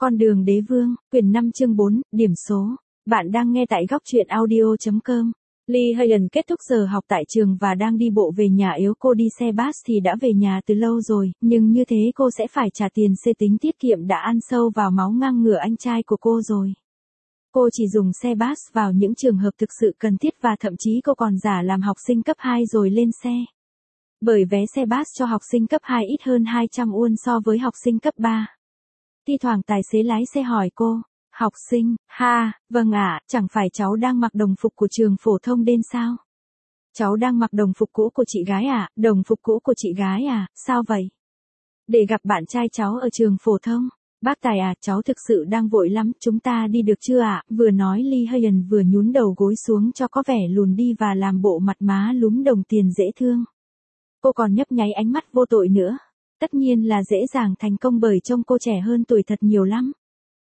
Con đường đế vương, quyển 5 chương 4, điểm số. Bạn đang nghe tại góc truyện audio.com. Lee Hayen kết thúc giờ học tại trường và đang đi bộ về nhà. Nếu cô đi xe bus thì đã về nhà từ lâu rồi, nhưng như thế cô sẽ phải trả tiền xe. Tính tiết kiệm đã ăn sâu vào máu ngang ngửa anh trai của cô rồi. Cô chỉ dùng xe bus vào những trường hợp thực sự cần thiết và thậm chí cô còn giả làm học sinh cấp 2 rồi lên xe. Bởi vé xe bus cho học sinh cấp 2 ít hơn 200 won so với học sinh cấp 3. Thi thoảng tài xế lái xe hỏi cô, học sinh, vâng ạ, chẳng phải cháu đang mặc đồng phục của trường phổ thông đến sao? Cháu đang mặc đồng phục cũ của chị gái à, đồng phục cũ của chị gái à, sao vậy? Để gặp bạn trai cháu ở trường phổ thông. Bác Tài à, cháu thực sự đang vội lắm, chúng ta đi được chưa ạ? Vừa nói Lee Hayen vừa nhún đầu gối xuống cho có vẻ lùn đi và làm bộ mặt má lúm đồng tiền dễ thương. Cô còn nhấp nháy ánh mắt vô tội nữa. Tất nhiên là dễ dàng thành công bởi trông cô trẻ hơn tuổi thật nhiều lắm.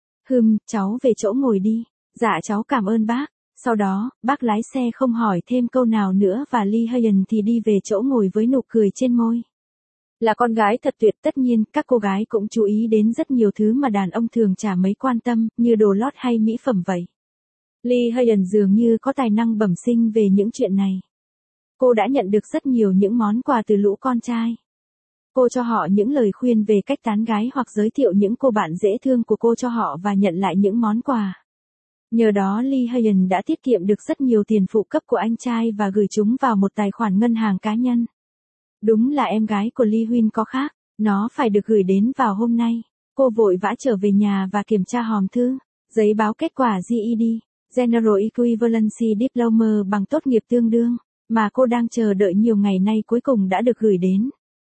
Cháu về chỗ ngồi đi. Dạ cháu cảm ơn bác. Sau đó, bác lái xe không hỏi thêm câu nào nữa và Lee Hayen thì đi về chỗ ngồi với nụ cười trên môi. Là con gái thật tuyệt, tất nhiên, các cô gái cũng chú ý đến rất nhiều thứ mà đàn ông thường chả mấy quan tâm, như đồ lót hay mỹ phẩm vậy. Lee Hayen dường như có tài năng bẩm sinh về những chuyện này. Cô đã nhận được rất nhiều những món quà từ lũ con trai. Cô cho họ những lời khuyên về cách tán gái hoặc giới thiệu những cô bạn dễ thương của cô cho họ và nhận lại những món quà. Nhờ đó Lee Hayen đã tiết kiệm được rất nhiều tiền phụ cấp của anh trai và gửi chúng vào một tài khoản ngân hàng cá nhân. Đúng là em gái của Lee Huyên có khác, nó phải được gửi đến vào hôm nay. Cô vội vã trở về nhà và kiểm tra hòm thư, giấy báo kết quả GED, General Equivalency Diploma bằng tốt nghiệp tương đương, mà cô đang chờ đợi nhiều ngày nay cuối cùng đã được gửi đến.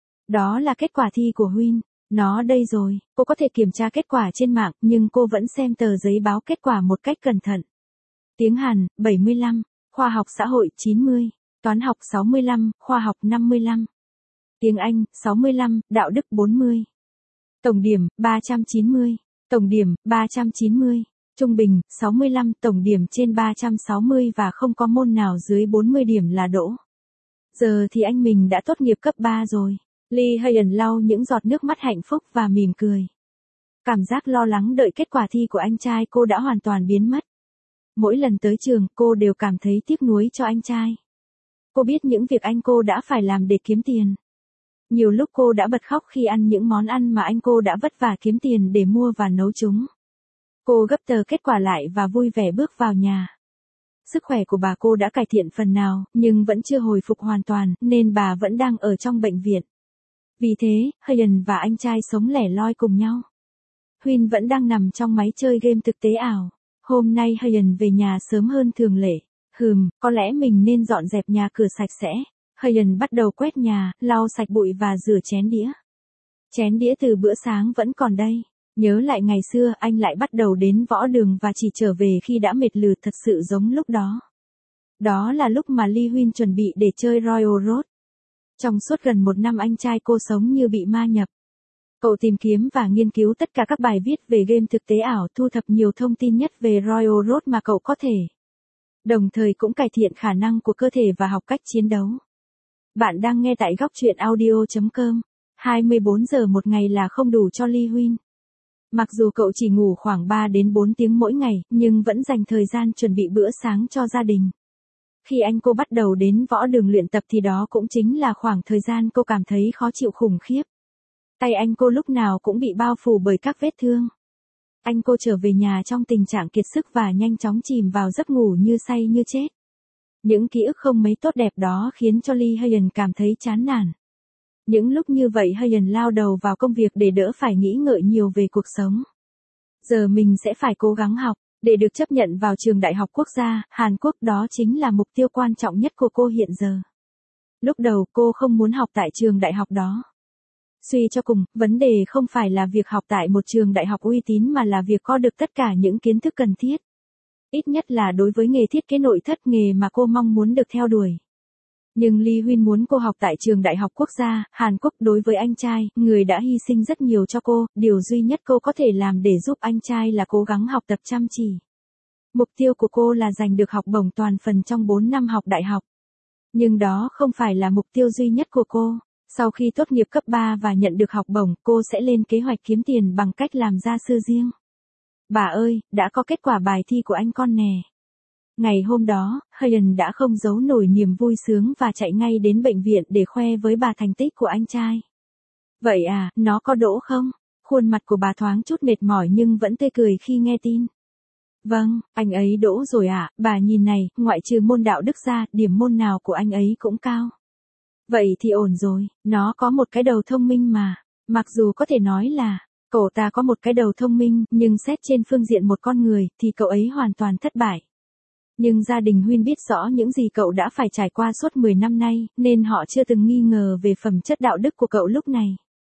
Đó là kết quả thi của Huyên. Nó đây rồi, cô có thể kiểm tra kết quả trên mạng, nhưng cô vẫn xem tờ giấy báo kết quả một cách cẩn thận. Tiếng Hàn, 75, khoa học xã hội, 90, toán học 65, khoa học 55. Tiếng Anh, 65, đạo đức 40. Tổng điểm, 390. Tổng điểm, 390. Trung bình, 65, tổng điểm trên 360 và không có môn nào dưới 40 điểm là đỗ. Giờ thì anh mình đã tốt nghiệp cấp 3 rồi. Lee Hayen lau những giọt nước mắt hạnh phúc và mỉm cười. Cảm giác lo lắng đợi kết quả thi của anh trai cô đã hoàn toàn biến mất. Mỗi lần tới trường cô đều cảm thấy tiếc nuối cho anh trai. Cô biết những việc anh cô đã phải làm để kiếm tiền. Nhiều lúc cô đã bật khóc khi ăn những món ăn mà anh cô đã vất vả kiếm tiền để mua và nấu chúng. Cô gấp tờ kết quả lại và vui vẻ bước vào nhà. Sức khỏe của bà cô đã cải thiện phần nào, nhưng vẫn chưa hồi phục hoàn toàn, nên bà vẫn đang ở trong bệnh viện. Vì thế, Hayen và anh trai sống lẻ loi cùng nhau. Huyên vẫn đang nằm trong máy chơi game thực tế ảo. Hôm nay Hayen về nhà sớm hơn thường lệ. Có lẽ mình nên dọn dẹp nhà cửa sạch sẽ. Hayen bắt đầu quét nhà, lau sạch bụi và rửa chén đĩa. Chén đĩa từ bữa sáng vẫn còn đây. Nhớ lại ngày xưa anh lại bắt đầu đến võ đường và chỉ trở về khi đã mệt lử thật sự giống lúc đó. Đó là lúc mà Lee Huyên chuẩn bị để chơi Royal Road. Trong suốt gần 1 năm anh trai cô sống như bị ma nhập. Cậu tìm kiếm và nghiên cứu tất cả các bài viết về game thực tế ảo, thu thập nhiều thông tin nhất về Royal Road mà cậu có thể. Đồng thời cũng cải thiện khả năng của cơ thể và học cách chiến đấu. Bạn đang nghe tại góc truyện audio.com. 24 giờ một ngày là không đủ cho Lee Huyên. Mặc dù cậu chỉ ngủ khoảng 3 đến 4 tiếng mỗi ngày, nhưng vẫn dành thời gian chuẩn bị bữa sáng cho gia đình. Khi anh cô bắt đầu đến võ đường luyện tập thì đó cũng chính là khoảng thời gian cô cảm thấy khó chịu khủng khiếp. Tay anh cô lúc nào cũng bị bao phủ bởi các vết thương. Anh cô trở về nhà trong tình trạng kiệt sức và nhanh chóng chìm vào giấc ngủ như say như chết. Những ký ức không mấy tốt đẹp đó khiến cho Lee Hayen cảm thấy chán nản. Những lúc như vậy Hayen lao đầu vào công việc để đỡ phải nghĩ ngợi nhiều về cuộc sống. Giờ mình sẽ phải cố gắng học, để được chấp nhận vào trường đại học quốc gia, Hàn Quốc, đó chính là mục tiêu quan trọng nhất của cô hiện giờ. Lúc đầu cô không muốn học tại trường đại học đó. Suy cho cùng, vấn đề không phải là việc học tại một trường đại học uy tín mà là việc có được tất cả những kiến thức cần thiết. Ít nhất là đối với nghề thiết kế nội thất, nghề mà cô mong muốn được theo đuổi. Nhưng Lee Huyên muốn cô học tại trường đại học quốc gia, Hàn Quốc. Đối với anh trai, người đã hy sinh rất nhiều cho cô, điều duy nhất cô có thể làm để giúp anh trai là cố gắng học tập chăm chỉ. Mục tiêu của cô là giành được học bổng toàn phần trong 4 năm học đại học. Nhưng đó không phải là mục tiêu duy nhất của cô. Sau khi tốt nghiệp cấp 3 và nhận được học bổng, cô sẽ lên kế hoạch kiếm tiền bằng cách làm gia sư riêng. Bà ơi, đã có kết quả bài thi của anh con nè. Ngày hôm đó, Hayan đã không giấu nổi niềm vui sướng và chạy ngay đến bệnh viện để khoe với bà thành tích của anh trai. Vậy à, nó có đỗ không? Khuôn mặt của bà thoáng chút mệt mỏi nhưng vẫn tươi cười khi nghe tin. Vâng, anh ấy đỗ rồi ạ, bà nhìn này, ngoại trừ môn đạo đức ra, điểm môn nào của anh ấy cũng cao. Vậy thì ổn rồi, nó có một cái đầu thông minh mà. Mặc dù có thể nói là, cậu ta có một cái đầu thông minh, nhưng xét trên phương diện một con người, thì cậu ấy hoàn toàn thất bại. Nhưng gia đình Huyên biết rõ những gì cậu đã phải trải qua suốt 10 năm nay, nên họ chưa từng nghi ngờ về phẩm chất đạo đức của cậu lúc này.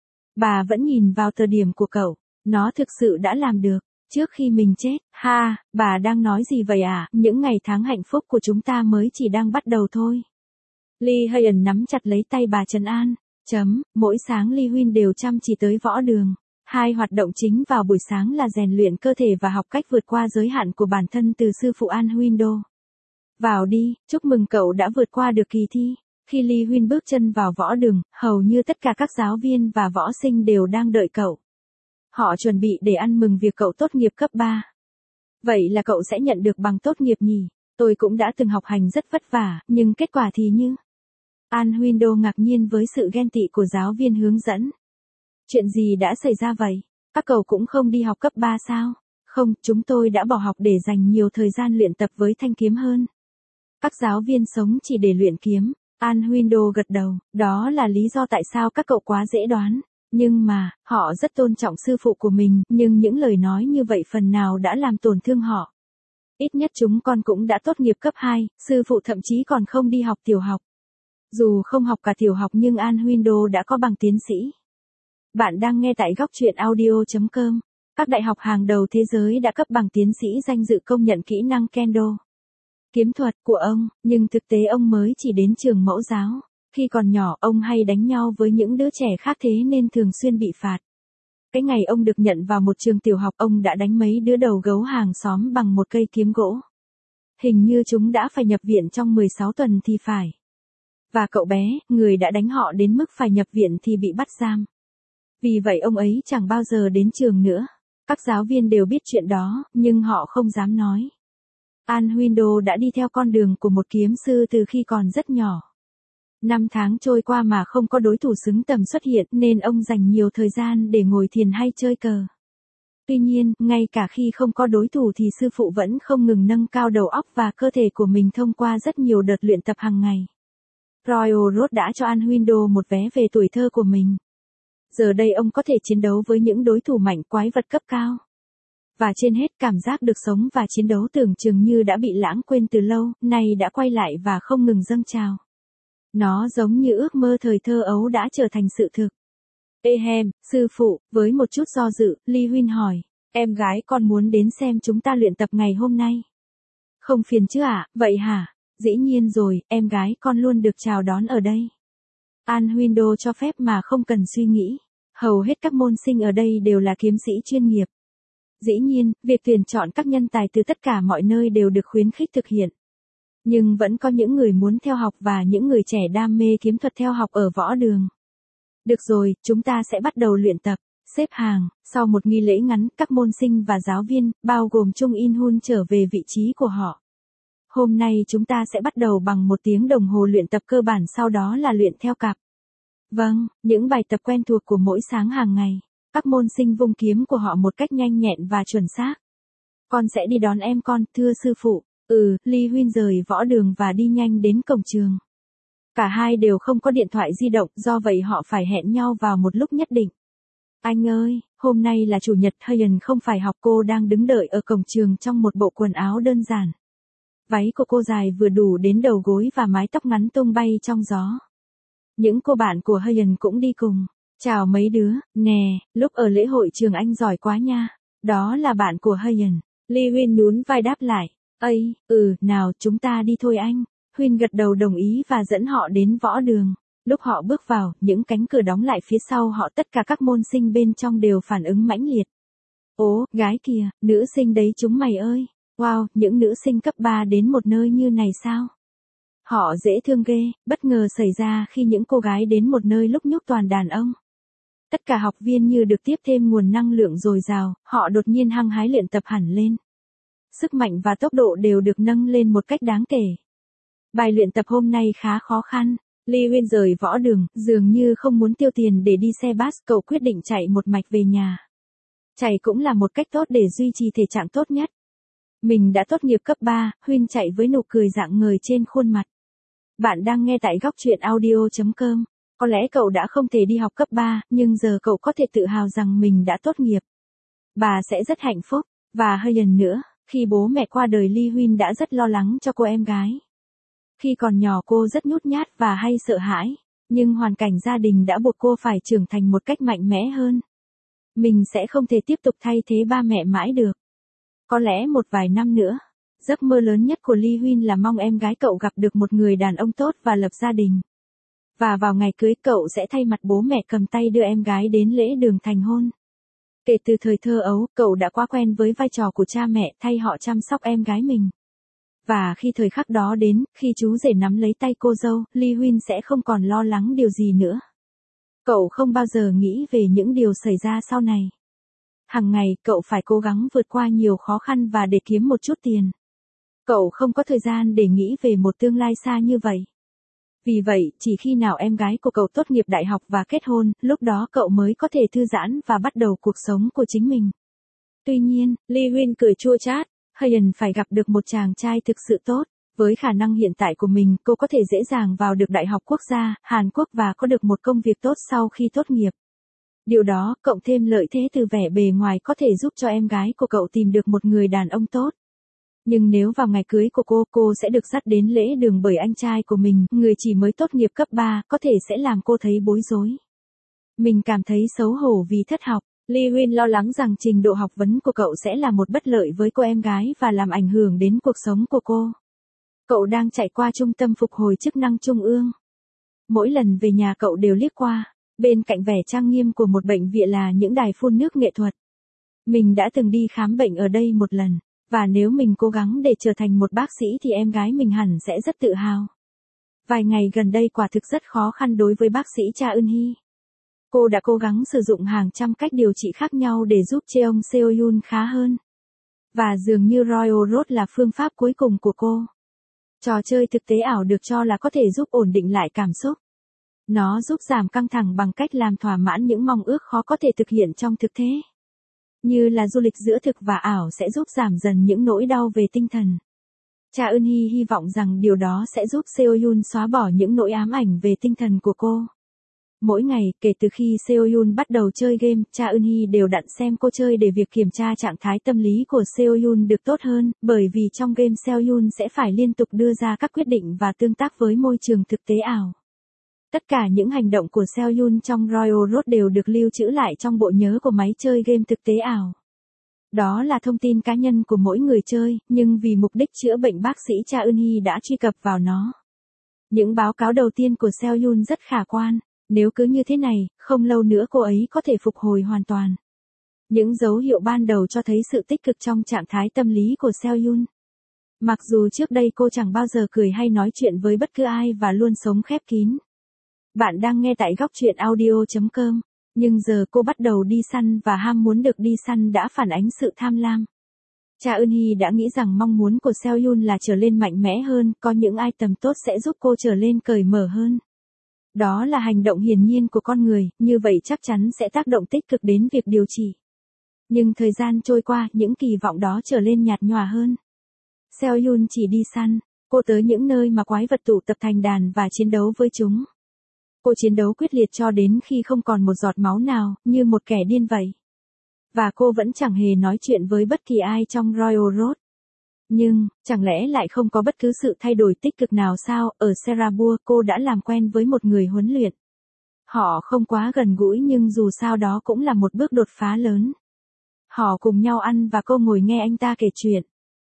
Bà vẫn nhìn vào tờ điểm của cậu, nó thực sự đã làm được. Trước khi mình chết, ha, bà đang nói gì vậy à, những ngày tháng hạnh phúc của chúng ta mới chỉ đang bắt đầu thôi. Lee Hayan nắm chặt lấy tay bà trấn an. Mỗi sáng Lee Huyên đều chăm chỉ tới võ đường. Hai hoạt động chính vào buổi sáng là rèn luyện cơ thể và học cách vượt qua giới hạn của bản thân từ sư phụ An Huyên Đô. Vào đi, chúc mừng cậu đã vượt qua được kỳ thi. Khi Lee Huyên bước chân vào võ đường, hầu như tất cả các giáo viên và võ sinh đều đang đợi cậu. Họ chuẩn bị để ăn mừng việc cậu tốt nghiệp cấp 3. Vậy là cậu sẽ nhận được bằng tốt nghiệp nhỉ? Tôi cũng đã từng học hành rất vất vả, nhưng kết quả thì như... An Huyên Đô ngạc nhiên với sự ghen tị của giáo viên hướng dẫn. Chuyện gì đã xảy ra vậy? Các cậu cũng không đi học cấp 3 sao? Không, chúng tôi đã bỏ học để dành nhiều thời gian luyện tập với thanh kiếm hơn. Các giáo viên sống chỉ để luyện kiếm. An Huyên Đô gật đầu, đó là lý do tại sao các cậu quá dễ đoán. Nhưng mà, họ rất tôn trọng sư phụ của mình, nhưng những lời nói như vậy phần nào đã làm tổn thương họ. Ít nhất chúng con cũng đã tốt nghiệp cấp 2, sư phụ thậm chí còn không đi học tiểu học. Dù không học cả tiểu học nhưng An Huyên Đô đã có bằng tiến sĩ. Bạn đang nghe tại góc truyện audio.com. Các đại học hàng đầu thế giới đã cấp bằng tiến sĩ danh dự công nhận kỹ năng Kendo. Kiếm thuật của ông, nhưng thực tế ông mới chỉ đến trường mẫu giáo. Khi còn nhỏ ông hay đánh nhau với những đứa trẻ khác thế nên thường xuyên bị phạt. Cái ngày ông được nhận vào một trường tiểu học ông đã đánh mấy đứa đầu gấu hàng xóm bằng một cây kiếm gỗ. Hình như chúng đã phải nhập viện trong 16 tuần thì phải. Và cậu bé, người đã đánh họ đến mức phải nhập viện thì bị bắt giam. Vì vậy ông ấy chẳng bao giờ đến trường nữa. Các giáo viên đều biết chuyện đó, nhưng họ không dám nói. An Huyên Đô đã đi theo con đường của một kiếm sư từ khi còn rất nhỏ. 5 tháng trôi qua mà không có đối thủ xứng tầm xuất hiện nên ông dành nhiều thời gian để ngồi thiền hay chơi cờ. Tuy nhiên, ngay cả khi không có đối thủ thì sư phụ vẫn không ngừng nâng cao đầu óc và cơ thể của mình thông qua rất nhiều đợt luyện tập hàng ngày. Royal Road đã cho An Huyên Đô một vé về tuổi thơ của mình. Giờ đây ông có thể chiến đấu với những đối thủ mạnh quái vật cấp cao. Và trên hết cảm giác được sống và chiến đấu tưởng chừng như đã bị lãng quên từ lâu, nay đã quay lại và không ngừng dâng trào. Nó giống như ước mơ thời thơ ấu đã trở thành sự thực. Sư phụ, với một chút do dự, Lee Huyên hỏi, em gái con muốn đến xem chúng ta luyện tập ngày hôm nay. Không phiền chứ ạ, vậy hả? Dĩ nhiên rồi, em gái con luôn được chào đón ở đây. An Huyên Đô cho phép mà không cần suy nghĩ. Hầu hết các môn sinh ở đây đều là kiếm sĩ chuyên nghiệp. Dĩ nhiên, việc tuyển chọn các nhân tài từ tất cả mọi nơi đều được khuyến khích thực hiện. Nhưng vẫn có những người muốn theo học và những người trẻ đam mê kiếm thuật theo học ở võ đường. Được rồi, chúng ta sẽ bắt đầu luyện tập. Xếp hàng, sau một nghi lễ ngắn, các môn sinh và giáo viên, bao gồm Chung In Hun trở về vị trí của họ. Hôm nay chúng ta sẽ bắt đầu bằng 1 tiếng đồng hồ luyện tập cơ bản, sau đó là luyện theo cặp. Vâng, những bài tập quen thuộc của mỗi sáng hàng ngày. Các môn sinh vung kiếm của họ một cách nhanh nhẹn và chuẩn xác. Con sẽ đi đón em con, thưa sư phụ. Lee Huyên rời võ đường và đi nhanh đến cổng trường. Cả hai đều không có điện thoại di động, do vậy họ phải hẹn nhau vào một lúc nhất định. Anh ơi, hôm nay là chủ nhật, Hayan không phải học, cô đang đứng đợi ở cổng trường trong một bộ quần áo đơn giản. Váy của cô dài vừa đủ đến đầu gối và mái tóc ngắn tung bay trong gió. Những cô bạn của Hayan cũng đi cùng. Chào mấy đứa, nè, lúc ở lễ hội trường anh giỏi quá nha. Đó là bạn của Hayan. Lee Huyên nhún vai đáp lại. Nào chúng ta đi thôi anh. Huyên gật đầu đồng ý và dẫn họ đến võ đường. Lúc họ bước vào, những cánh cửa đóng lại phía sau họ, tất cả các môn sinh bên trong đều phản ứng mãnh liệt. Ố, gái kìa, nữ sinh đấy chúng mày ơi. Wow, những nữ sinh cấp 3 đến một nơi như này sao? Họ dễ thương ghê, bất ngờ xảy ra khi những cô gái đến một nơi lúc nhúc toàn đàn ông. Tất cả học viên như được tiếp thêm nguồn năng lượng dồi dào, họ đột nhiên hăng hái luyện tập hẳn lên. Sức mạnh và tốc độ đều được nâng lên một cách đáng kể. Bài luyện tập hôm nay khá khó khăn. Lee Huyên rời võ đường, dường như không muốn tiêu tiền để đi xe bus, cậu quyết định chạy một mạch về nhà. Chạy cũng là một cách tốt để duy trì thể trạng tốt nhất. Mình đã tốt nghiệp cấp 3, Huyên chạy với nụ cười rạng ngời trên khuôn mặt. Bạn đang nghe tại góc truyện audio.com. Có lẽ cậu đã không thể đi học cấp 3, nhưng giờ cậu có thể tự hào rằng mình đã tốt nghiệp. Bà sẽ rất hạnh phúc, và hơi lần nữa, khi bố mẹ qua đời Lee Huyên đã rất lo lắng cho cô em gái. Khi còn nhỏ cô rất nhút nhát và hay sợ hãi, nhưng hoàn cảnh gia đình đã buộc cô phải trưởng thành một cách mạnh mẽ hơn. Mình sẽ không thể tiếp tục thay thế ba mẹ mãi được. Có lẽ một vài năm nữa, giấc mơ lớn nhất của Lee Huyên là mong em gái cậu gặp được một người đàn ông tốt và lập gia đình. Và vào ngày cưới cậu sẽ thay mặt bố mẹ cầm tay đưa em gái đến lễ đường thành hôn. Kể từ thời thơ ấu, cậu đã quá quen với vai trò của cha mẹ thay họ chăm sóc em gái mình. Và khi thời khắc đó đến, khi chú rể nắm lấy tay cô dâu, Lee Huyên sẽ không còn lo lắng điều gì nữa. Cậu không bao giờ nghĩ về những điều xảy ra sau này. Hằng ngày, cậu phải cố gắng vượt qua nhiều khó khăn và để kiếm một chút tiền. Cậu không có thời gian để nghĩ về một tương lai xa như vậy. Vì vậy, chỉ khi nào em gái của cậu tốt nghiệp đại học và kết hôn, lúc đó cậu mới có thể thư giãn và bắt đầu cuộc sống của chính mình. Tuy nhiên, Lee Huyên cười chua chát, Hayen phải gặp được một chàng trai thực sự tốt. Với khả năng hiện tại của mình, cô có thể dễ dàng vào được Đại học Quốc gia, Hàn Quốc và có được một công việc tốt sau khi tốt nghiệp. Điều đó, cộng thêm lợi thế từ vẻ bề ngoài có thể giúp cho em gái của cậu tìm được một người đàn ông tốt. Nhưng nếu vào ngày cưới của cô sẽ được dắt đến lễ đường bởi anh trai của mình, người chỉ mới tốt nghiệp cấp 3, có thể sẽ làm cô thấy bối rối. Mình cảm thấy xấu hổ vì thất học. Lee Huyên lo lắng rằng trình độ học vấn của cậu sẽ là một bất lợi với cô em gái và làm ảnh hưởng đến cuộc sống của cô. Cậu đang chạy qua trung tâm phục hồi chức năng trung ương. Mỗi lần về nhà cậu đều liếc qua, bên cạnh vẻ trang nghiêm của một bệnh viện là những đài phun nước nghệ thuật. Mình đã từng đi khám bệnh ở đây một lần, và nếu mình cố gắng để trở thành một bác sĩ thì em gái mình hẳn sẽ rất tự hào. Vài ngày gần đây quả thực rất khó khăn đối với bác sĩ Cha Eun Hee. Cô đã cố gắng sử dụng hàng trăm cách điều trị khác nhau để giúp Cheong Seo Yoon khá hơn. Và dường như Royal Road là phương pháp cuối cùng của cô. Trò chơi thực tế ảo được cho là có thể giúp ổn định lại cảm xúc. Nó giúp giảm căng thẳng bằng cách làm thỏa mãn những mong ước khó có thể thực hiện trong thực tế. Như là du lịch giữa thực và ảo sẽ giúp giảm dần những nỗi đau về tinh thần. Cha Eun Hee hy vọng rằng điều đó sẽ giúp Seo Yoon xóa bỏ những nỗi ám ảnh về tinh thần của cô. Mỗi ngày, kể từ khi Seo Yoon bắt đầu chơi game, Cha Eun Hee đều đặn xem cô chơi để việc kiểm tra trạng thái tâm lý của Seo Yoon được tốt hơn, bởi vì trong game Seo Yoon sẽ phải liên tục đưa ra các quyết định và tương tác với môi trường thực tế ảo. Tất cả những hành động của Seo Yoon trong Royal Road đều được lưu trữ lại trong bộ nhớ của máy chơi game thực tế ảo. Đó là thông tin cá nhân của mỗi người chơi, nhưng vì mục đích chữa bệnh bác sĩ Cha Eun Hee đã truy cập vào nó. Những báo cáo đầu tiên của Seo Yoon rất khả quan. Nếu cứ như thế này, không lâu nữa cô ấy có thể phục hồi hoàn toàn. Những dấu hiệu ban đầu cho thấy sự tích cực trong trạng thái tâm lý của Seo Yoon. Mặc dù trước đây cô chẳng bao giờ cười hay nói chuyện với bất cứ ai và luôn sống khép kín. Bạn đang nghe tại góc truyện audio.com, nhưng giờ cô bắt đầu đi săn và ham muốn được đi săn đã phản ánh sự tham lam. Cha Eun Hee đã nghĩ rằng mong muốn của Seo Yoon là trở nên mạnh mẽ hơn, có những item tốt sẽ giúp cô trở lên cởi mở hơn. Đó là hành động hiển nhiên của con người, như vậy chắc chắn sẽ tác động tích cực đến việc điều trị. Nhưng thời gian trôi qua, những kỳ vọng đó trở lên nhạt nhòa hơn. Seo Yoon chỉ đi săn, cô tới những nơi mà quái vật tụ tập thành đàn và chiến đấu với chúng. Cô chiến đấu quyết liệt cho đến khi không còn một giọt máu nào, như một kẻ điên vậy. Và cô vẫn chẳng hề nói chuyện với bất kỳ ai trong Royal Road. Nhưng, chẳng lẽ lại không có bất cứ sự thay đổi tích cực nào sao? Ở Serabur, cô đã làm quen với một người huấn luyện. Họ không quá gần gũi nhưng dù sao đó cũng là một bước đột phá lớn. Họ cùng nhau ăn và cô ngồi nghe anh ta kể chuyện.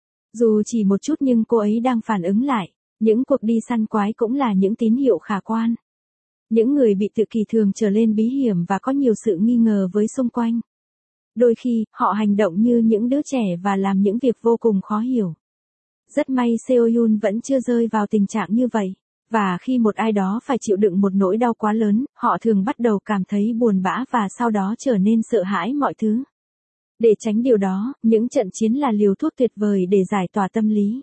Dù chỉ một chút nhưng cô ấy đang phản ứng lại. Những cuộc đi săn quái cũng là những tín hiệu khả quan. Những người bị tự kỷ thường trở lên bí hiểm và có nhiều sự nghi ngờ với xung quanh. Đôi khi, họ hành động như những đứa trẻ và làm những việc vô cùng khó hiểu. Rất may Seo Yoon vẫn chưa rơi vào tình trạng như vậy. Và khi một ai đó phải chịu đựng một nỗi đau quá lớn, họ thường bắt đầu cảm thấy buồn bã và sau đó trở nên sợ hãi mọi thứ. Để tránh điều đó, những trận chiến là liều thuốc tuyệt vời để giải tỏa tâm lý.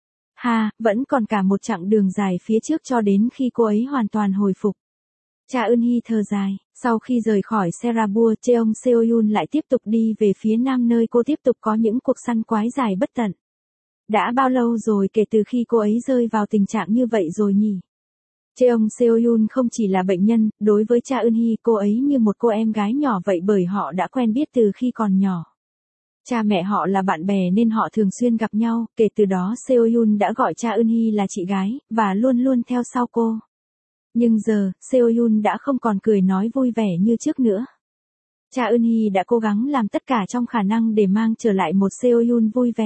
Vẫn còn cả một chặng đường dài phía trước cho đến khi cô ấy hoàn toàn hồi phục. Cha Eun-hee thở dài, sau khi rời khỏi Serabur, Cheong Seo-yun lại tiếp tục đi về phía nam nơi cô tiếp tục có những cuộc săn quái dài bất tận. Đã bao lâu rồi kể từ khi cô ấy rơi vào tình trạng như vậy rồi nhỉ? Cheong Seo-yun không chỉ là bệnh nhân, đối với cha Eun-hee cô ấy như một cô em gái nhỏ vậy bởi họ đã quen biết từ khi còn nhỏ. Cha mẹ họ là bạn bè nên họ thường xuyên gặp nhau, kể từ đó Seo-yun đã gọi cha Eun-hee là chị gái, và luôn luôn theo sau cô. Nhưng giờ, Seo-yun đã không còn cười nói vui vẻ như trước nữa. Cha Eun-hee đã cố gắng làm tất cả trong khả năng để mang trở lại một Seo-yun vui vẻ.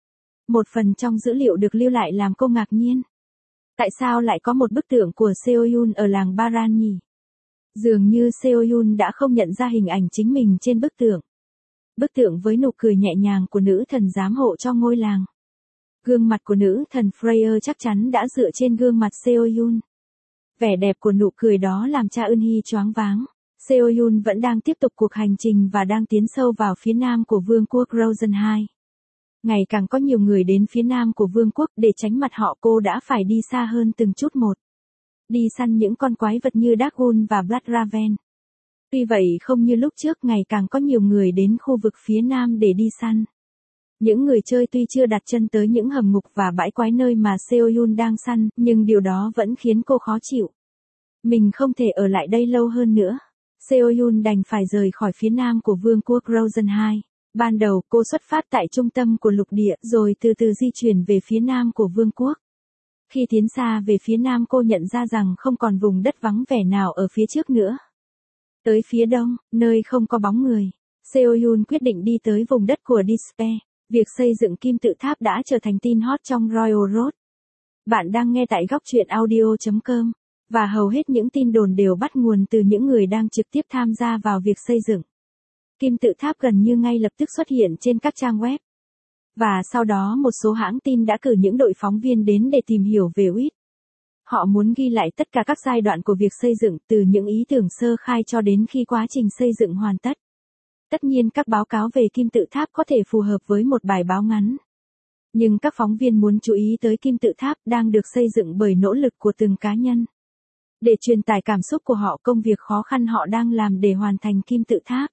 Một phần trong dữ liệu được lưu lại làm cô ngạc nhiên. Tại sao lại có một bức tượng của Seo-yun ở làng Baran nhỉ? Dường như Seo-yun đã không nhận ra hình ảnh chính mình trên bức tượng. Bức tượng với nụ cười nhẹ nhàng của nữ thần giám hộ cho ngôi làng. Gương mặt của nữ thần Freya chắc chắn đã dựa trên gương mặt Seo-yun. Vẻ đẹp của nụ cười đó làm cha Eun-hee choáng váng. Seo-yun vẫn đang tiếp tục cuộc hành trình và đang tiến sâu vào phía nam của vương quốc Rosen 2. Ngày càng có nhiều người đến phía nam của vương quốc để tránh mặt họ, cô đã phải đi xa hơn từng chút một. Đi săn những con quái vật như Darkwood và Bloodraven. Tuy vậy không như lúc trước, ngày càng có nhiều người đến khu vực phía nam để đi săn. Những người chơi tuy chưa đặt chân tới những hầm ngục và bãi quái nơi mà Seo-yun đang săn, nhưng điều đó vẫn khiến cô khó chịu. Mình không thể ở lại đây lâu hơn nữa. Seo-yun đành phải rời khỏi phía nam của vương quốc Rosen 2. Ban đầu cô xuất phát tại trung tâm của lục địa rồi từ từ di chuyển về phía nam của vương quốc. Khi tiến xa về phía nam cô nhận ra rằng không còn vùng đất vắng vẻ nào ở phía trước nữa. Tới phía đông, nơi không có bóng người, Seo-yun quyết định đi tới vùng đất của Despair. Việc xây dựng kim tự tháp đã trở thành tin hot trong Royal Road. Bạn đang nghe tại góc truyện audio.com, và hầu hết những tin đồn đều bắt nguồn từ những người đang trực tiếp tham gia vào việc xây dựng. Kim tự tháp gần như ngay lập tức xuất hiện trên các trang web. Và sau đó một số hãng tin đã cử những đội phóng viên đến để tìm hiểu về Uýt. Họ muốn ghi lại tất cả các giai đoạn của việc xây dựng, từ những ý tưởng sơ khai cho đến khi quá trình xây dựng hoàn tất. Tất nhiên các báo cáo về kim tự tháp có thể phù hợp với một bài báo ngắn. Nhưng các phóng viên muốn chú ý tới kim tự tháp đang được xây dựng bởi nỗ lực của từng cá nhân. Để truyền tải cảm xúc của họ, công việc khó khăn họ đang làm để hoàn thành kim tự tháp.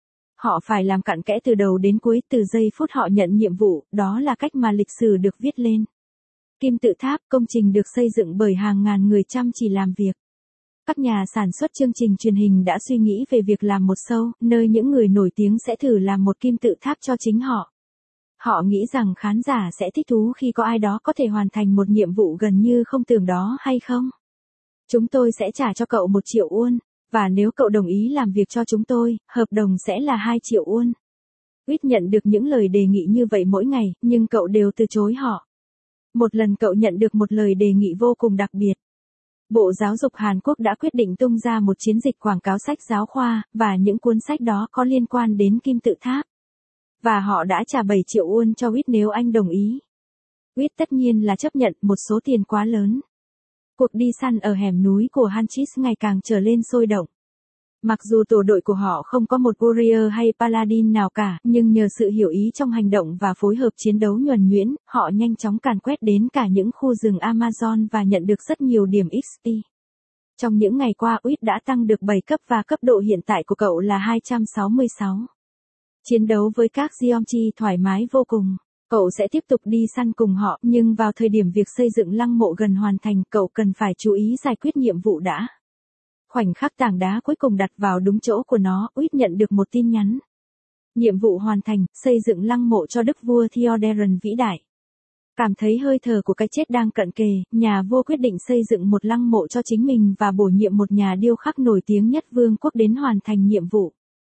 Họ phải làm cặn kẽ từ đầu đến cuối, từ giây phút họ nhận nhiệm vụ, đó là cách mà lịch sử được viết lên. Kim tự tháp, công trình được xây dựng bởi hàng ngàn người chăm chỉ làm việc. Các nhà sản xuất chương trình truyền hình đã suy nghĩ về việc làm một show, nơi những người nổi tiếng sẽ thử làm một kim tự tháp cho chính họ. Họ nghĩ rằng khán giả sẽ thích thú khi có ai đó có thể hoàn thành một nhiệm vụ gần như không tưởng đó hay không? Chúng tôi sẽ trả cho cậu 1 triệu won, và nếu cậu đồng ý làm việc cho chúng tôi, hợp đồng sẽ là 2 triệu won. Uýt nhận được những lời đề nghị như vậy mỗi ngày, nhưng cậu đều từ chối họ. Một lần cậu nhận được một lời đề nghị vô cùng đặc biệt. Bộ Giáo dục Hàn Quốc đã quyết định tung ra một chiến dịch quảng cáo sách giáo khoa, và những cuốn sách đó có liên quan đến kim tự tháp. Và họ đã trả 7 triệu won cho Uýt nếu anh đồng ý. Uýt tất nhiên là chấp nhận, một số tiền quá lớn. Cuộc đi săn ở hẻm núi của Hanchis ngày càng trở lên sôi động. Mặc dù tổ đội của họ không có một warrior hay paladin nào cả, nhưng nhờ sự hiểu ý trong hành động và phối hợp chiến đấu nhuần nhuyễn, họ nhanh chóng càn quét đến cả những khu rừng Amazon và nhận được rất nhiều điểm XP. Trong những ngày qua, Uýt đã tăng được 7 cấp và cấp độ hiện tại của cậu là 266. Chiến đấu với các Geomchi thoải mái vô cùng. Cậu sẽ tiếp tục đi săn cùng họ, nhưng vào thời điểm việc xây dựng lăng mộ gần hoàn thành, cậu cần phải chú ý giải quyết nhiệm vụ đã. Khoảnh khắc tảng đá cuối cùng đặt vào đúng chỗ của nó, Uýt nhận được một tin nhắn. Nhiệm vụ hoàn thành, xây dựng lăng mộ cho đức vua Theoderin vĩ đại. Cảm thấy hơi thở của cái chết đang cận kề, nhà vua quyết định xây dựng một lăng mộ cho chính mình và bổ nhiệm một nhà điêu khắc nổi tiếng nhất vương quốc đến hoàn thành nhiệm vụ.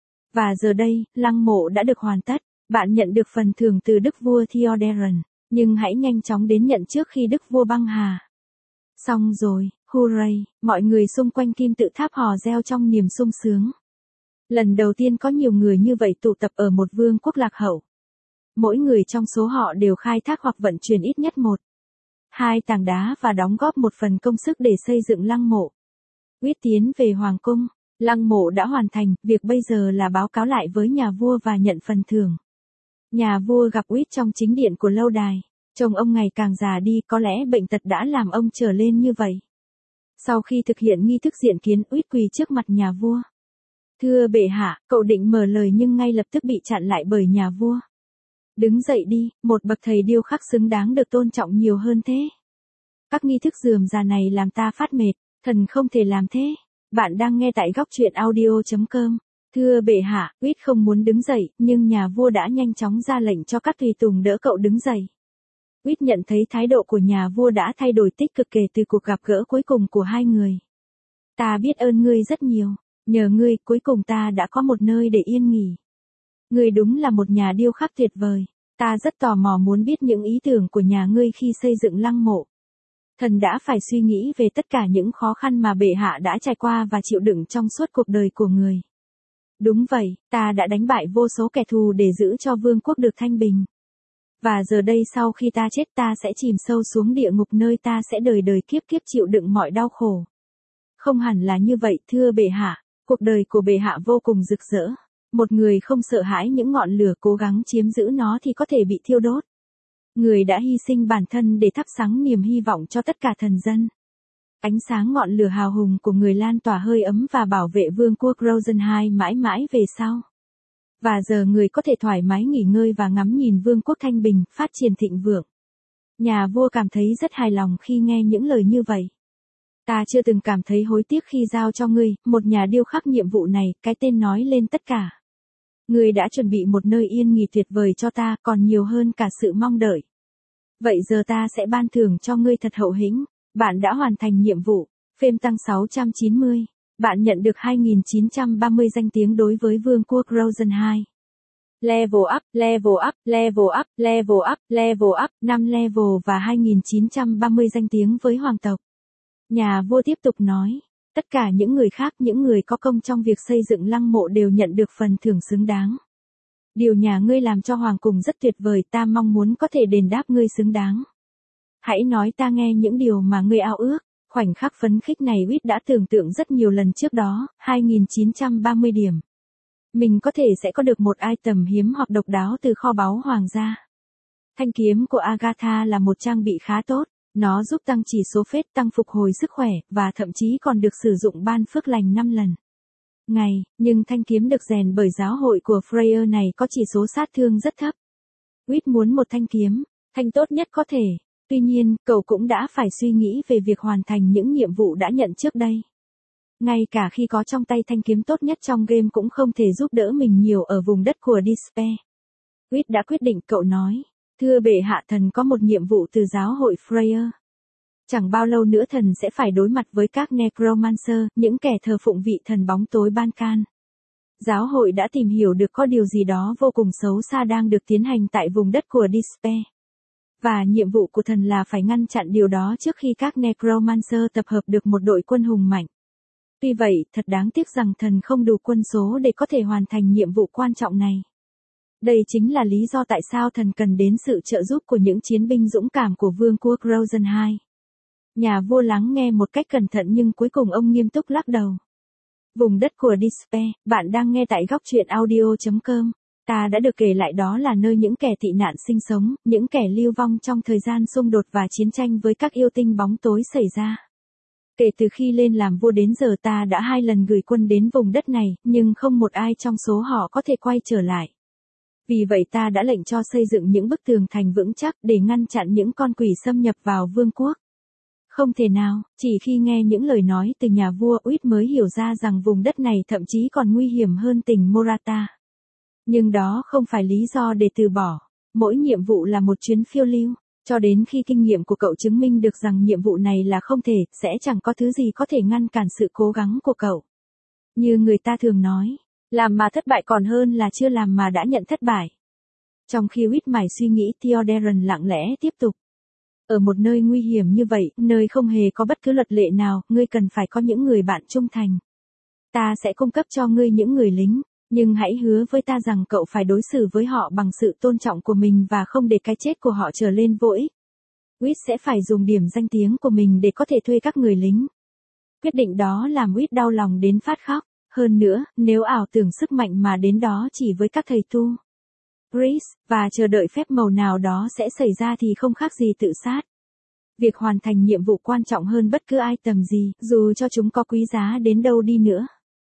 Và giờ đây, lăng mộ đã được hoàn tất. Bạn nhận được phần thưởng từ đức vua Theoderin, nhưng hãy nhanh chóng đến nhận trước khi đức vua băng hà. Xong rồi, hooray, mọi người xung quanh kim tự tháp hò reo trong niềm sung sướng. Lần đầu tiên có nhiều người như vậy tụ tập ở một vương quốc lạc hậu. Mỗi người trong số họ đều khai thác hoặc vận chuyển ít nhất một 2 tảng đá và đóng góp một phần công sức để xây dựng lăng mộ. Uyết tiến về hoàng cung, lăng mộ đã hoàn thành, việc bây giờ là báo cáo lại với nhà vua và nhận phần thưởng. Nhà vua gặp Uyết trong chính điện của lâu đài, trông ông ngày càng già đi, có lẽ bệnh tật đã làm ông trở lên như vậy. Sau khi thực hiện nghi thức diện kiến, Uyết quỳ trước mặt nhà vua. Thưa bệ hạ, cậu định mở lời nhưng ngay lập tức bị chặn lại bởi nhà vua. Đứng dậy đi, một bậc thầy điêu khắc xứng đáng được tôn trọng nhiều hơn thế. Các nghi thức rườm rà này làm ta phát mệt, thần không thể làm thế. Bạn đang nghe tại góc truyện audio.com. Thưa bệ hạ, Uyết không muốn đứng dậy, nhưng nhà vua đã nhanh chóng ra lệnh cho các tùy tùng đỡ cậu đứng dậy. Uyết nhận thấy thái độ của nhà vua đã thay đổi tích cực kể từ cuộc gặp gỡ cuối cùng của hai người. Ta biết ơn ngươi rất nhiều, nhờ ngươi cuối cùng ta đã có một nơi để yên nghỉ. Ngươi đúng là một nhà điêu khắc tuyệt vời, ta rất tò mò muốn biết những ý tưởng của nhà ngươi khi xây dựng lăng mộ. Thần đã phải suy nghĩ về tất cả những khó khăn mà bệ hạ đã trải qua và chịu đựng trong suốt cuộc đời của người. Đúng vậy, ta đã đánh bại vô số kẻ thù để giữ cho vương quốc được thanh bình. Và giờ đây sau khi ta chết ta sẽ chìm sâu xuống địa ngục nơi ta sẽ đời đời kiếp kiếp chịu đựng mọi đau khổ. Không hẳn là như vậy thưa bệ hạ, cuộc đời của bệ hạ vô cùng rực rỡ. Một người không sợ hãi những ngọn lửa cố gắng chiếm giữ nó thì có thể bị thiêu đốt. Người đã hy sinh bản thân để thắp sáng niềm hy vọng cho tất cả thần dân. Ánh sáng ngọn lửa hào hùng của người lan tỏa hơi ấm và bảo vệ vương quốc Rosenheim mãi mãi về sau. Và giờ người có thể thoải mái nghỉ ngơi và ngắm nhìn vương quốc thanh bình, phát triển thịnh vượng. Nhà vua cảm thấy rất hài lòng khi nghe những lời như vậy. Ta chưa từng cảm thấy hối tiếc khi giao cho ngươi, một nhà điêu khắc nhiệm vụ này, cái tên nói lên tất cả. Ngươi đã chuẩn bị một nơi yên nghỉ tuyệt vời cho ta, còn nhiều hơn cả sự mong đợi. Vậy giờ ta sẽ ban thưởng cho ngươi thật hậu hĩnh, bạn đã hoàn thành nhiệm vụ. Phêm tăng 690, bạn nhận được 2.930 danh tiếng đối với vương quốc Rosenheim. Level up, level up, level up, level up, level up, 5 level và 2.930 danh tiếng với hoàng tộc. Nhà vua tiếp tục nói, tất cả những người khác, những người có công trong việc xây dựng lăng mộ đều nhận được phần thưởng xứng đáng. Điều nhà ngươi làm cho hoàng cung rất tuyệt vời, ta mong muốn có thể đền đáp ngươi xứng đáng. Hãy nói ta nghe những điều mà ngươi ao ước. Khoảnh khắc phấn khích này Uyết đã tưởng tượng rất nhiều lần trước đó, 2.930 điểm. Mình có thể sẽ có được một item hiếm hoặc độc đáo từ kho báu hoàng gia. Thanh kiếm của Agatha là một trang bị khá tốt, nó giúp tăng chỉ số phết, tăng phục hồi sức khỏe, và thậm chí còn được sử dụng ban phước lành 5 lần. Nhưng thanh kiếm được rèn bởi giáo hội của Freyr này có chỉ số sát thương rất thấp. Uyết muốn một thanh kiếm, thanh tốt nhất có thể. Tuy nhiên, cậu cũng đã phải suy nghĩ về việc hoàn thành những nhiệm vụ đã nhận trước đây. Ngay cả khi có trong tay thanh kiếm tốt nhất trong game cũng không thể giúp đỡ mình nhiều ở vùng đất của Despair. Uyết đã quyết định, cậu nói. Thưa bệ hạ, thần có một nhiệm vụ từ giáo hội Freyr. Chẳng bao lâu nữa thần sẽ phải đối mặt với các Necromancer, những kẻ thờ phụng vị thần bóng tối Bancan. Giáo hội đã tìm hiểu được có điều gì đó vô cùng xấu xa đang được tiến hành tại vùng đất của Despair. Và nhiệm vụ của thần là phải ngăn chặn điều đó trước khi các Necromancer tập hợp được một đội quân hùng mạnh. Tuy vậy, thật đáng tiếc rằng thần không đủ quân số để có thể hoàn thành nhiệm vụ quan trọng này. Đây chính là lý do tại sao thần cần đến sự trợ giúp của những chiến binh dũng cảm của vương quốc Rosenheim. Nhà vua lắng nghe một cách cẩn thận nhưng cuối cùng ông nghiêm túc lắc đầu. Vùng đất của Despair, bạn đang nghe tại góc truyện audio.com. Ta đã được kể lại đó là nơi những kẻ tị nạn sinh sống, những kẻ lưu vong trong thời gian xung đột và chiến tranh với các yêu tinh bóng tối xảy ra. Kể từ khi lên làm vua đến giờ ta đã 2 lần gửi quân đến vùng đất này, nhưng không một ai trong số họ có thể quay trở lại. Vì vậy ta đã lệnh cho xây dựng những bức tường thành vững chắc để ngăn chặn những con quỷ xâm nhập vào vương quốc. Không thể nào, chỉ khi nghe những lời nói từ nhà vua Uyết mới hiểu ra rằng vùng đất này thậm chí còn nguy hiểm hơn tỉnh Morata. Nhưng đó không phải lý do để từ bỏ. Mỗi nhiệm vụ là một chuyến phiêu lưu, cho đến khi kinh nghiệm của cậu chứng minh được rằng nhiệm vụ này là không thể, sẽ chẳng có thứ gì có thể ngăn cản sự cố gắng của cậu. Như người ta thường nói, làm mà thất bại còn hơn là chưa làm mà đã nhận thất bại. Trong khi Uyết mải suy nghĩ, Theodoren lặng lẽ tiếp tục. Ở một nơi nguy hiểm như vậy, nơi không hề có bất cứ luật lệ nào, ngươi cần phải có những người bạn trung thành. Ta sẽ cung cấp cho ngươi những người lính. Nhưng hãy hứa với ta rằng cậu phải đối xử với họ bằng sự tôn trọng của mình và không để cái chết của họ trở lên vô ích. Wit sẽ phải dùng điểm danh tiếng của mình để có thể thuê các người lính. Quyết định đó làm Wit đau lòng đến phát khóc. Hơn nữa, nếu ảo tưởng sức mạnh mà đến đó chỉ với các thầy tu, priest, và chờ đợi phép màu nào đó sẽ xảy ra thì không khác gì tự sát. Việc hoàn thành nhiệm vụ quan trọng hơn bất cứ ai tầm gì, dù cho chúng có quý giá đến đâu đi nữa.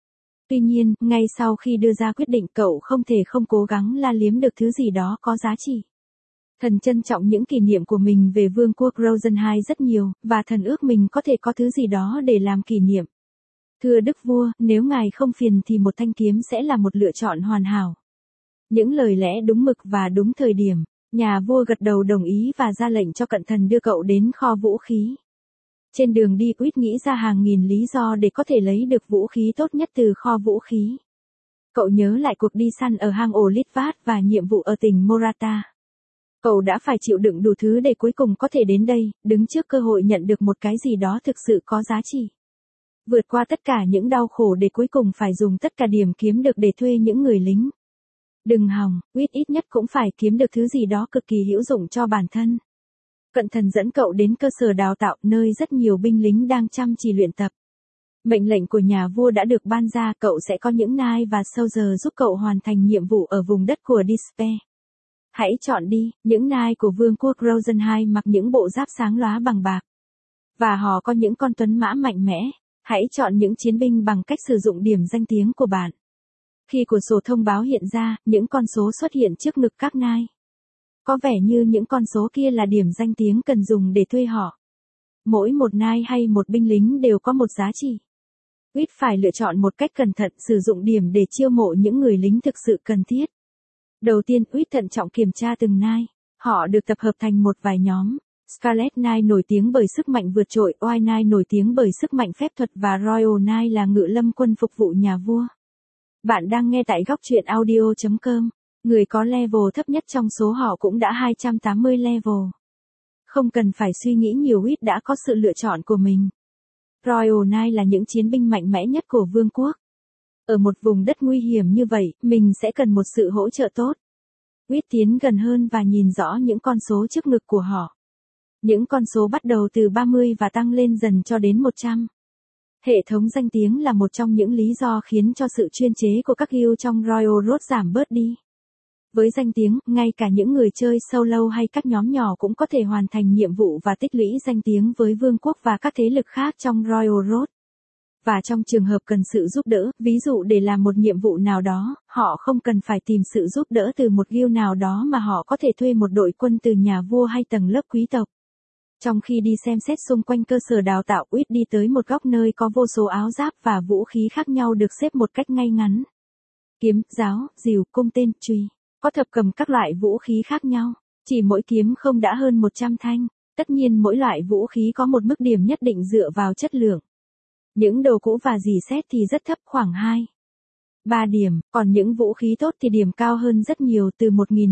Tuy nhiên, ngay sau khi đưa ra quyết định cậu không thể không cố gắng la liếm được thứ gì đó có giá trị. Thần trân trọng những kỷ niệm của mình về vương quốc Rosenheim rất nhiều, và thần ước mình có thể có thứ gì đó để làm kỷ niệm. Thưa Đức Vua, nếu ngài không phiền thì một thanh kiếm sẽ là một lựa chọn hoàn hảo. Những lời lẽ đúng mực và đúng thời điểm, nhà vua gật đầu đồng ý và ra lệnh cho cận thần đưa cậu đến kho vũ khí. Trên đường đi Wit nghĩ ra hàng nghìn lý do để có thể lấy được vũ khí tốt nhất từ kho vũ khí. Cậu nhớ lại cuộc đi săn ở hang ổ Litvat và nhiệm vụ ở tỉnh Morata. Cậu đã phải chịu đựng đủ thứ để cuối cùng có thể đến đây, đứng trước cơ hội nhận được một cái gì đó thực sự có giá trị. Vượt qua tất cả những đau khổ để cuối cùng phải dùng tất cả điểm kiếm được để thuê những người lính. Đừng hòng, Wit ít nhất cũng phải kiếm được thứ gì đó cực kỳ hữu dụng cho bản thân. Cận thần dẫn cậu đến cơ sở đào tạo nơi rất nhiều binh lính đang chăm chỉ luyện tập. Mệnh lệnh của nhà vua đã được ban ra, cậu sẽ có những nai và soldier giúp cậu hoàn thành nhiệm vụ ở vùng đất của Despair. Hãy chọn đi, những nai của vương quốc Rosenheim mặc những bộ giáp sáng lóa bằng bạc. Và họ có những con tuấn mã mạnh mẽ. Hãy chọn những chiến binh bằng cách sử dụng điểm danh tiếng của bạn. Khi của sổ thông báo hiện ra, những con số xuất hiện trước ngực các nai. Có vẻ như những con số kia là điểm danh tiếng cần dùng để thuê họ. Mỗi một nai hay một binh lính đều có một giá trị. Wit phải lựa chọn một cách cẩn thận, sử dụng điểm để chiêu mộ những người lính thực sự cần thiết. Đầu tiên, Wit thận trọng kiểm tra từng nai. Họ được tập hợp thành một vài nhóm. Scarlet Knight nổi tiếng bởi sức mạnh vượt trội, White Knight nổi tiếng bởi sức mạnh phép thuật và Royal Knight là ngự lâm quân phục vụ nhà vua. Bạn đang nghe tại góc truyện audio.com. Người có level thấp nhất trong số họ cũng đã 280 level. Không cần phải suy nghĩ nhiều, Wit đã có sự lựa chọn của mình. Royal Knight là những chiến binh mạnh mẽ nhất của vương quốc. Ở một vùng đất nguy hiểm như vậy, mình sẽ cần một sự hỗ trợ tốt. Wit tiến gần hơn và nhìn rõ những con số trước ngực của họ. Những con số bắt đầu từ 30 và tăng lên dần cho đến 100. Hệ thống danh tiếng là một trong những lý do khiến cho sự chuyên chế của các guild trong Royal Road giảm bớt đi. Với danh tiếng, ngay cả những người chơi solo hay các nhóm nhỏ cũng có thể hoàn thành nhiệm vụ và tích lũy danh tiếng với vương quốc và các thế lực khác trong Royal Road. Và trong trường hợp cần sự giúp đỡ, ví dụ để làm một nhiệm vụ nào đó, họ không cần phải tìm sự giúp đỡ từ một guild nào đó mà họ có thể thuê một đội quân từ nhà vua hay tầng lớp quý tộc. Trong khi đi xem xét xung quanh cơ sở đào tạo, Wit đi tới một góc nơi có vô số áo giáp và vũ khí khác nhau được xếp một cách ngay ngắn. Kiếm, giáo, rìu, cung tên, chùy. Có thập cầm các loại vũ khí khác nhau. Chỉ mỗi kiếm không đã hơn 100 thanh. Tất nhiên mỗi loại vũ khí có một mức điểm nhất định dựa vào chất lượng. Những đồ cũ và dì xét thì rất thấp, khoảng 2-3 điểm, còn những vũ khí tốt thì điểm cao hơn rất nhiều, từ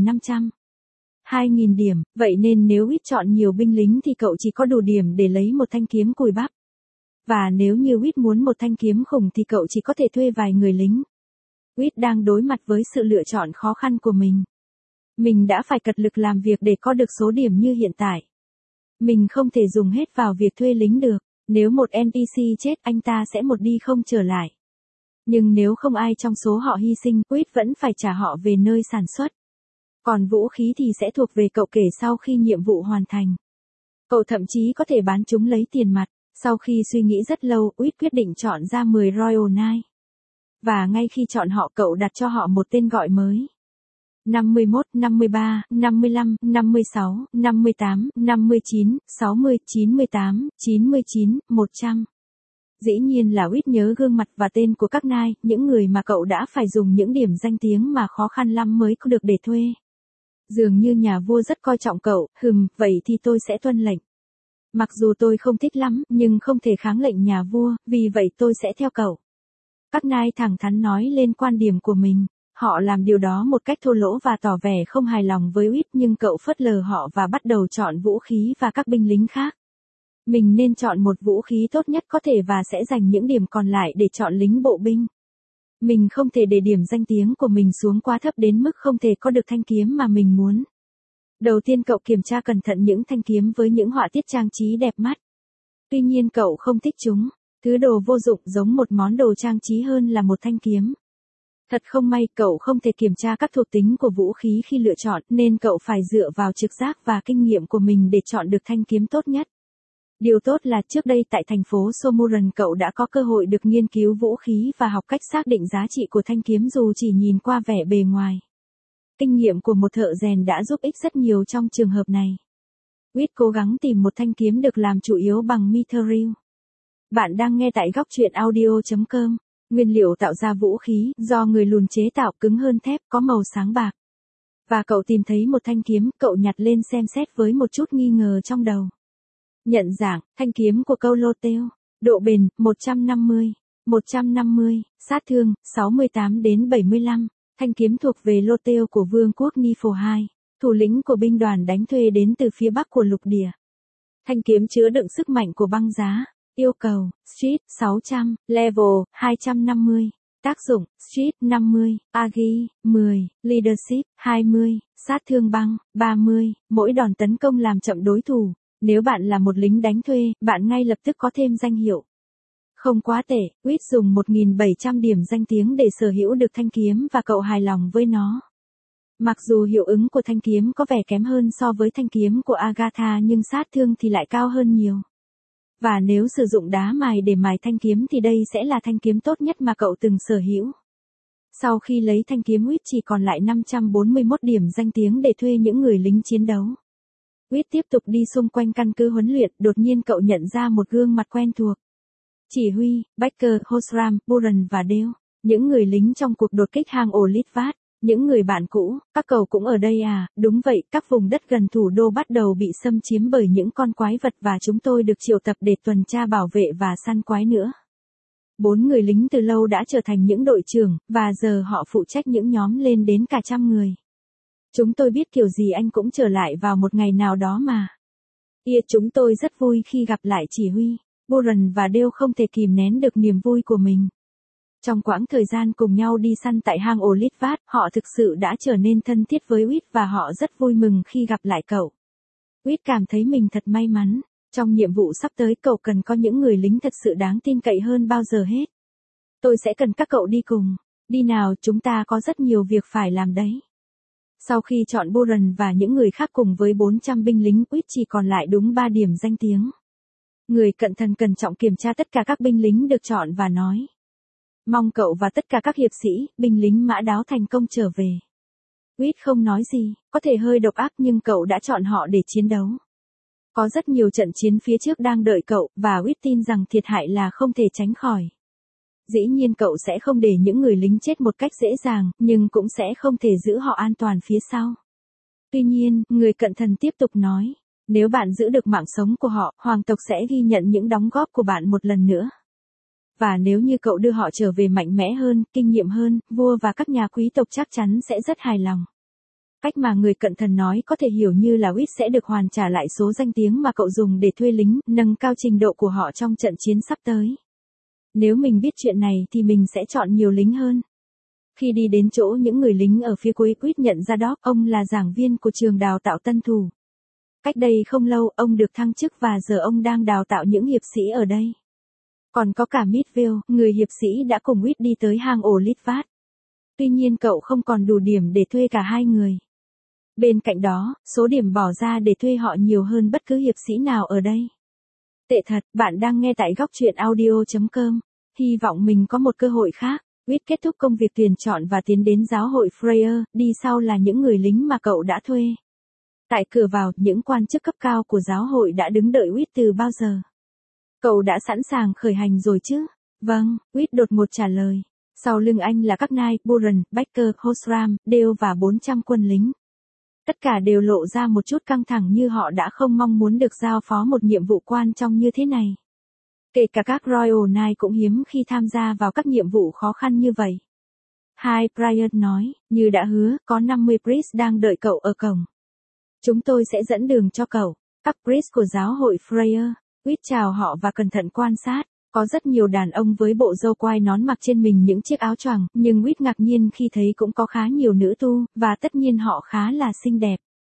1.500-2.000 điểm, vậy nên nếu Wit chọn nhiều binh lính thì cậu chỉ có đủ điểm để lấy một thanh kiếm cùi bắp. Và nếu như Wit muốn một thanh kiếm khủng thì cậu chỉ có thể thuê vài người lính. Wit đang đối mặt với sự lựa chọn khó khăn của mình. Mình đã phải cật lực làm việc để có được số điểm như hiện tại. Mình không thể dùng hết vào việc thuê lính được. Nếu một NPC chết, anh ta sẽ một đi không trở lại. Nhưng nếu không ai trong số họ hy sinh, Wit vẫn phải trả họ về nơi sản xuất. Còn vũ khí thì sẽ thuộc về cậu kể sau khi nhiệm vụ hoàn thành. Cậu thậm chí có thể bán chúng lấy tiền mặt. Sau khi suy nghĩ rất lâu, Wit quyết định chọn ra 10 Royal Knight. Và ngay khi chọn họ, cậu đặt cho họ một tên gọi mới. 51, 53, 55, 56, 58, 59, 60, 98, 99, 100. Dĩ nhiên là Wit nhớ gương mặt và tên của các nai, những người mà cậu đã phải dùng những điểm danh tiếng mà khó khăn lắm mới có được để thuê. Dường như nhà vua rất coi trọng cậu, vậy thì tôi sẽ tuân lệnh. Mặc dù tôi không thích lắm, nhưng không thể kháng lệnh nhà vua, vì vậy tôi sẽ theo cậu. Các nai thẳng thắn nói lên quan điểm của mình. Họ làm điều đó một cách thô lỗ và tỏ vẻ không hài lòng với Wit, nhưng cậu phớt lờ họ và bắt đầu chọn vũ khí và các binh lính khác. Mình nên chọn một vũ khí tốt nhất có thể và sẽ dành những điểm còn lại để chọn lính bộ binh. Mình không thể để điểm danh tiếng của mình xuống quá thấp đến mức không thể có được thanh kiếm mà mình muốn. Đầu tiên cậu kiểm tra cẩn thận những thanh kiếm với những họa tiết trang trí đẹp mắt. Tuy nhiên cậu không thích chúng, thứ đồ vô dụng giống một món đồ trang trí hơn là một thanh kiếm. Thật không may cậu không thể kiểm tra các thuộc tính của vũ khí khi lựa chọn nên cậu phải dựa vào trực giác và kinh nghiệm của mình để chọn được thanh kiếm tốt nhất. Điều tốt là trước đây tại thành phố Somuran cậu đã có cơ hội được nghiên cứu vũ khí và học cách xác định giá trị của thanh kiếm dù chỉ nhìn qua vẻ bề ngoài. Kinh nghiệm của một thợ rèn đã giúp ích rất nhiều trong trường hợp này. Wit cố gắng tìm một thanh kiếm được làm chủ yếu bằng mithril. Bạn đang nghe tại góc truyện audio.com. Nguyên liệu tạo ra vũ khí do người lùn chế tạo cứng hơn thép có màu sáng bạc. Và cậu tìm thấy một thanh kiếm, cậu nhặt lên xem xét với một chút nghi ngờ trong đầu. Nhận dạng, thanh kiếm của câu Loteo, độ bền 150, sát thương 68 đến 75. Thanh kiếm thuộc về Loteo của vương quốc Nifo II, thủ lĩnh của binh đoàn đánh thuê đến từ phía bắc của lục địa. Thanh kiếm chứa đựng sức mạnh của băng giá. Yêu cầu, Street 600, Level 250, tác dụng, Street 50, Agi 10, Leadership 20, sát thương băng 30, mỗi đòn tấn công làm chậm đối thủ. Nếu bạn là một lính đánh thuê, bạn ngay lập tức có thêm danh hiệu. Không quá tệ, Wit dùng 1.700 điểm danh tiếng để sở hữu được thanh kiếm và cậu hài lòng với nó. Mặc dù hiệu ứng của thanh kiếm có vẻ kém hơn so với thanh kiếm của Agatha nhưng sát thương thì lại cao hơn nhiều. Và nếu sử dụng đá mài để mài thanh kiếm thì đây sẽ là thanh kiếm tốt nhất mà cậu từng sở hữu. Sau khi lấy thanh kiếm Wit chỉ còn lại 541 điểm danh tiếng để thuê những người lính chiến đấu. Wit tiếp tục đi xung quanh căn cứ huấn luyện, đột nhiên cậu nhận ra một gương mặt quen thuộc. Chỉ huy, Baker, Hosram, Buran và Dale, những người lính trong cuộc đột kích hang ổ Litvat, những người bạn cũ, các cậu cũng ở đây à? Đúng vậy, các vùng đất gần thủ đô bắt đầu bị xâm chiếm bởi những con quái vật và chúng tôi được triệu tập để tuần tra bảo vệ và săn quái nữa. 4 người lính từ lâu đã trở thành những đội trưởng, và giờ họ phụ trách những nhóm lên đến cả 100 người. Chúng tôi biết kiểu gì anh cũng trở lại vào một ngày nào đó mà. Chúng tôi rất vui khi gặp lại chỉ huy. Buran và Dale không thể kìm nén được niềm vui của mình. Trong quãng thời gian cùng nhau đi săn tại hang ổ Litvat, họ thực sự đã trở nên thân thiết với Wit và họ rất vui mừng khi gặp lại cậu. Wit cảm thấy mình thật may mắn. Trong nhiệm vụ sắp tới cậu cần có những người lính thật sự đáng tin cậy hơn bao giờ hết. Tôi sẽ cần các cậu đi cùng. Đi nào, chúng ta có rất nhiều việc phải làm đấy. Sau khi chọn Buran và những người khác cùng với 400 binh lính, Wit chỉ còn lại đúng 3 điểm danh tiếng. Người cận thần cẩn trọng kiểm tra tất cả các binh lính được chọn và nói. Mong cậu và tất cả các hiệp sĩ, binh lính mã đáo thành công trở về. Wit không nói gì, có thể hơi độc ác nhưng cậu đã chọn họ để chiến đấu. Có rất nhiều trận chiến phía trước đang đợi cậu, và Wit tin rằng thiệt hại là không thể tránh khỏi. Dĩ nhiên cậu sẽ không để những người lính chết một cách dễ dàng, nhưng cũng sẽ không thể giữ họ an toàn phía sau. Tuy nhiên, người cận thần tiếp tục nói, nếu bạn giữ được mạng sống của họ, hoàng tộc sẽ ghi nhận những đóng góp của bạn một lần nữa. Và nếu như cậu đưa họ trở về mạnh mẽ hơn, kinh nghiệm hơn, vua và các nhà quý tộc chắc chắn sẽ rất hài lòng. Cách mà người cận thần nói có thể hiểu như là Wit sẽ được hoàn trả lại số danh tiếng mà cậu dùng để thuê lính, nâng cao trình độ của họ trong trận chiến sắp tới. Nếu mình biết chuyện này thì mình sẽ chọn nhiều lính hơn. Khi đi đến chỗ những người lính ở phía cuối, Wit nhận ra đó, ông là giảng viên của trường đào tạo tân thủ. Cách đây không lâu, ông được thăng chức và giờ ông đang đào tạo những hiệp sĩ ở đây. Còn có cả Midville, người hiệp sĩ đã cùng Wit đi tới hang ổ Litvat. Tuy nhiên cậu không còn đủ điểm để thuê cả hai người. Bên cạnh đó, số điểm bỏ ra để thuê họ nhiều hơn bất cứ hiệp sĩ nào ở đây. Tệ thật, bạn đang nghe tại góc truyện audio.com. Hy vọng mình có một cơ hội khác. Wit kết thúc công việc tuyển chọn và tiến đến giáo hội Freya, đi sau là những người lính mà cậu đã thuê. Tại cửa vào, những quan chức cấp cao của giáo hội đã đứng đợi Wit từ bao giờ. Cậu đã sẵn sàng khởi hành rồi chứ? Vâng, Wit đột ngột trả lời. Sau lưng anh là các nai, Buran, Baker, Hosram, Dale và 400 quân lính. Tất cả đều lộ ra một chút căng thẳng như họ đã không mong muốn được giao phó một nhiệm vụ quan trọng như thế này. Kể cả các Royal Knight cũng hiếm khi tham gia vào các nhiệm vụ khó khăn như vậy. High Prior nói, như đã hứa, có 50 priest đang đợi cậu ở cổng. Chúng tôi sẽ dẫn đường cho cậu. Các priest của giáo hội Freya. Wit chào họ và cẩn thận quan sát. Có rất nhiều đàn ông với bộ râu quai nón mặc trên mình những chiếc áo choàng, nhưng Wit ngạc nhiên khi thấy cũng có khá nhiều nữ tu, và tất nhiên họ khá là xinh đẹp.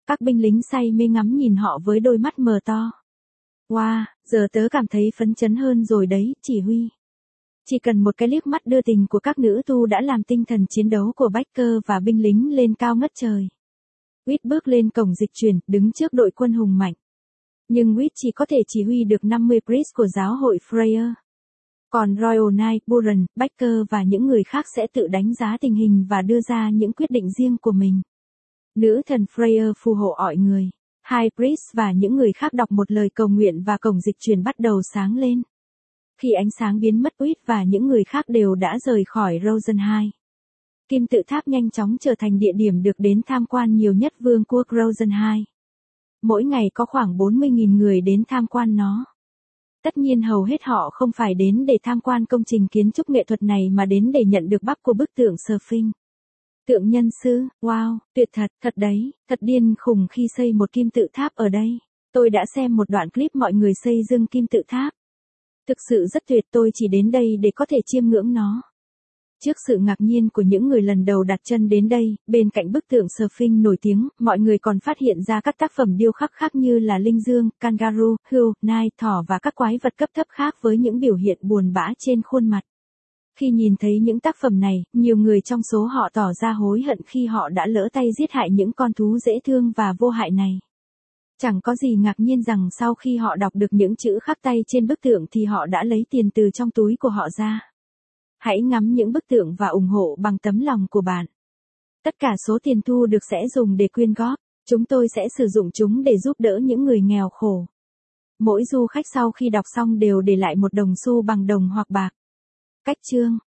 Các binh lính say mê ngắm nhìn họ với đôi mắt mờ to. Wow, giờ tớ cảm thấy phấn chấn hơn rồi đấy, chỉ huy. Chỉ cần một cái liếc mắt đưa tình của các nữ tu đã làm tinh thần chiến đấu của Baker và binh lính lên cao ngất trời. Whit bước lên cổng dịch chuyển, đứng trước đội quân hùng mạnh. Nhưng Whit chỉ có thể chỉ huy được 50 priest của giáo hội Freya. Còn Royal Knight, Buran, Baker và những người khác sẽ tự đánh giá tình hình và đưa ra những quyết định riêng của mình. Nữ thần Freya phù hộ mọi người. Hai priest và những người khác đọc một lời cầu nguyện và cổng dịch chuyển bắt đầu sáng lên. Khi ánh sáng biến mất, Whit và những người khác đều đã rời khỏi Rosenheim. Kim tự tháp nhanh chóng trở thành địa điểm được đến tham quan nhiều nhất vương quốc Rosenheim. Mỗi ngày có khoảng 40.000 người đến tham quan nó. Tất nhiên hầu hết họ không phải đến để tham quan công trình kiến trúc nghệ thuật này mà đến để nhận được bắp của bức tượng Sphinx. Tượng nhân sư, wow, tuyệt thật, thật đấy, thật điên khùng khi xây một kim tự tháp ở đây. Tôi đã xem một đoạn clip mọi người xây dựng kim tự tháp. Thực sự rất tuyệt, tôi chỉ đến đây để có thể chiêm ngưỡng nó. Trước sự ngạc nhiên của những người lần đầu đặt chân đến đây, bên cạnh bức tượng Sphinx nổi tiếng, mọi người còn phát hiện ra các tác phẩm điêu khắc khác như là linh dương, kangaroo, hươu, nai, thỏ và các quái vật cấp thấp khác với những biểu hiện buồn bã trên khuôn mặt. Khi nhìn thấy những tác phẩm này, nhiều người trong số họ tỏ ra hối hận khi họ đã lỡ tay giết hại những con thú dễ thương và vô hại này. Chẳng có gì ngạc nhiên rằng sau khi họ đọc được những chữ khắc tay trên bức tượng thì họ đã lấy tiền từ trong túi của họ ra. Hãy ngắm những bức tượng và ủng hộ bằng tấm lòng của bạn. Tất cả số tiền thu được sẽ dùng để quyên góp. Chúng tôi sẽ sử dụng chúng để giúp đỡ những người nghèo khổ. Mỗi du khách sau khi đọc xong đều để lại một đồng xu bằng đồng hoặc bạc. Cách chương